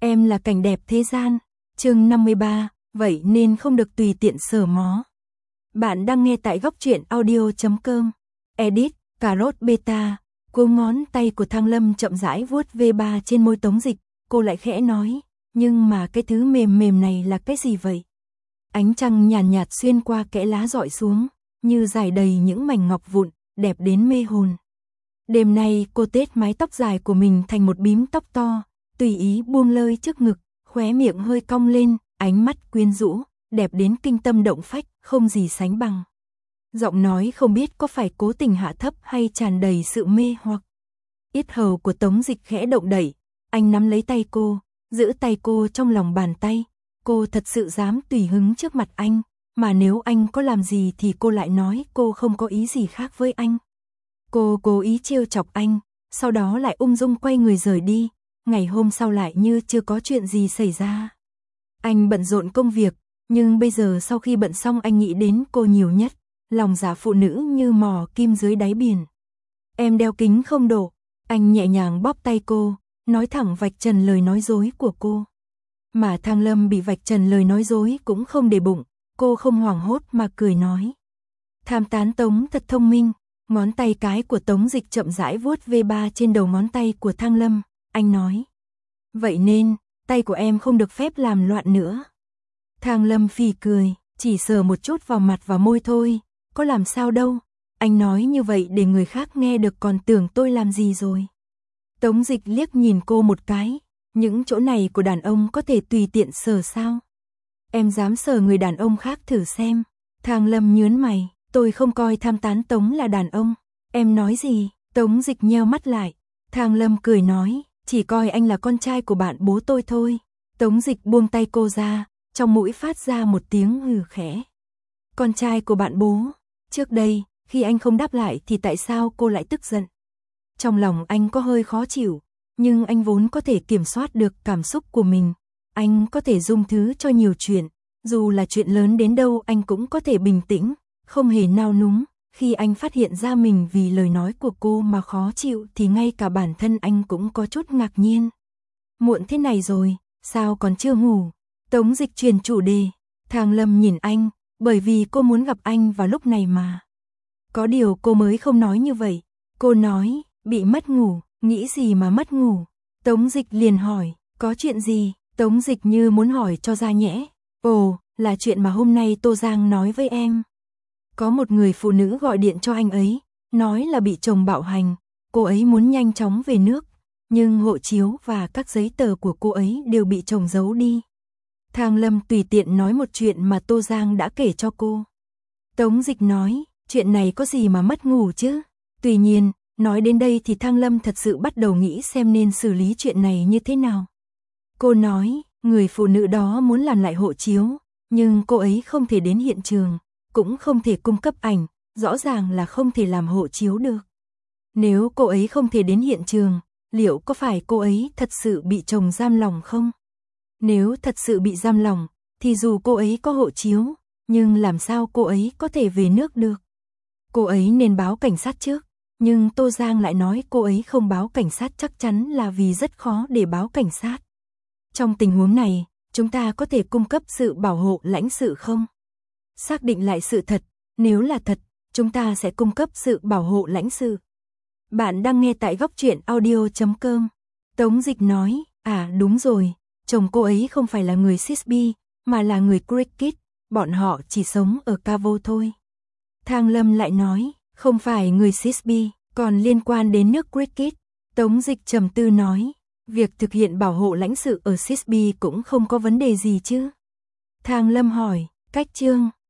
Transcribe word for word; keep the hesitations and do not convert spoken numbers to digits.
Em là cảnh đẹp thế gian. Chương năm mươi ba, vậy nên không được tùy tiện sờ mó. Bạn đang nghe tại góc truyện audio chấm com. Edit, cà rốt beta. Cô ngón tay của Thang Lâm chậm rãi vuốt vê ba trên môi Tống Dịch, cô lại khẽ nói, nhưng mà cái thứ mềm mềm này là cái gì vậy? Ánh trăng nhàn nhạt, nhạt xuyên qua kẽ lá rọi xuống, như rải đầy những mảnh ngọc vụn, đẹp đến mê hồn. Đêm nay cô tết mái tóc dài của mình thành một bím tóc to, tùy ý buông lơi trước ngực, khóe miệng hơi cong lên, ánh mắt quyến rũ, đẹp đến kinh tâm động phách, không gì sánh bằng. Giọng nói không biết có phải cố tình hạ thấp hay tràn đầy sự mê hoặc. Yết hầu của Tống Dịch khẽ động đẩy, anh nắm lấy tay cô, giữ tay cô trong lòng bàn tay. Cô thật sự dám tùy hứng trước mặt anh, mà nếu anh có làm gì thì cô lại nói cô không có ý gì khác với anh. Cô cố ý trêu chọc anh, sau đó lại ung dung quay người rời đi, ngày hôm sau lại như chưa có chuyện gì xảy ra. Anh bận rộn công việc, nhưng bây giờ sau khi bận xong anh nghĩ đến cô nhiều nhất, lòng dạ phụ nữ như mò kim dưới đáy biển. Em đeo kính không độ, anh nhẹ nhàng bóp tay cô, nói thẳng vạch trần lời nói dối của cô. Mà Thang Lâm bị vạch trần lời nói dối cũng không để bụng, cô không hoảng hốt mà cười nói. Tham tán Tống thật thông minh, ngón tay cái của Tống Dịch chậm rãi vuốt vê ba trên đầu ngón tay của Thang Lâm, anh nói. Vậy nên, tay của em không được phép làm loạn nữa. Thang Lâm phì cười, chỉ sờ một chút vào mặt và môi thôi, có làm sao đâu, anh nói như vậy để người khác nghe được còn tưởng tôi làm gì rồi. Tống Dịch liếc nhìn cô một cái. Những chỗ này của đàn ông có thể tùy tiện sờ sao? Em dám sờ người đàn ông khác thử xem. Thang Lâm nhớn mày, tôi không coi Tham tán Tống là đàn ông. Em nói gì? Tống Dịch nheo mắt lại. Thang Lâm cười nói, chỉ coi anh là con trai của bạn bố tôi thôi. Tống Dịch buông tay cô ra, trong mũi phát ra một tiếng hừ khẽ. Con trai của bạn bố? Trước đây, khi anh không đáp lại thì tại sao cô lại tức giận? Trong lòng anh có hơi khó chịu. Nhưng anh vốn có thể kiểm soát được cảm xúc của mình. Anh có thể dung thứ cho nhiều chuyện. Dù là chuyện lớn đến đâu anh cũng có thể bình tĩnh, không hề nao núng. Khi anh phát hiện ra mình vì lời nói của cô mà khó chịu thì ngay cả bản thân anh cũng có chút ngạc nhiên. Muộn thế này rồi, sao còn chưa ngủ? Tống Dịch truyền chủ đề. Thang Lâm nhìn anh, bởi vì cô muốn gặp anh vào lúc này mà. Có điều cô mới không nói như vậy. Cô nói, bị mất ngủ. Nghĩ gì mà mất ngủ? Tống Dịch liền hỏi, có chuyện gì? Tống Dịch như muốn hỏi cho ra nhẽ. Ồ, là chuyện mà hôm nay Tô Giang nói với em. Có một người phụ nữ gọi điện cho anh ấy, nói là bị chồng bạo hành, cô ấy muốn nhanh chóng về nước, nhưng hộ chiếu và các giấy tờ của cô ấy đều bị chồng giấu đi. Thang Lâm tùy tiện nói một chuyện mà Tô Giang đã kể cho cô. Tống Dịch nói, chuyện này có gì mà mất ngủ chứ? Tuy nhiên, nói đến đây thì Thang Lâm thật sự bắt đầu nghĩ xem nên xử lý chuyện này như thế nào. Cô nói, người phụ nữ đó muốn làm lại hộ chiếu, nhưng cô ấy không thể đến hiện trường, cũng không thể cung cấp ảnh, rõ ràng là không thể làm hộ chiếu được. Nếu cô ấy không thể đến hiện trường, liệu có phải cô ấy thật sự bị chồng giam lòng không? Nếu thật sự bị giam lòng, thì dù cô ấy có hộ chiếu, nhưng làm sao cô ấy có thể về nước được? Cô ấy nên báo cảnh sát trước. Nhưng Tô Giang lại nói cô ấy không báo cảnh sát chắc chắn là vì rất khó để báo cảnh sát. Trong tình huống này, chúng ta có thể cung cấp sự bảo hộ lãnh sự không? Xác định lại sự thật, nếu là thật, chúng ta sẽ cung cấp sự bảo hộ lãnh sự. Bạn đang nghe tại góc truyện audio chấm com. Tống Dịch nói, à đúng rồi, chồng cô ấy không phải là người Sisby, mà là người Cricket, bọn họ chỉ sống ở Cavo thôi. Thang Lâm lại nói, không phải người Sisby, còn liên quan đến nước Cricket. Tống Dịch trầm tư nói, việc thực hiện bảo hộ lãnh sự ở Sisby cũng không có vấn đề gì chứ? Thang Lâm hỏi, cách chương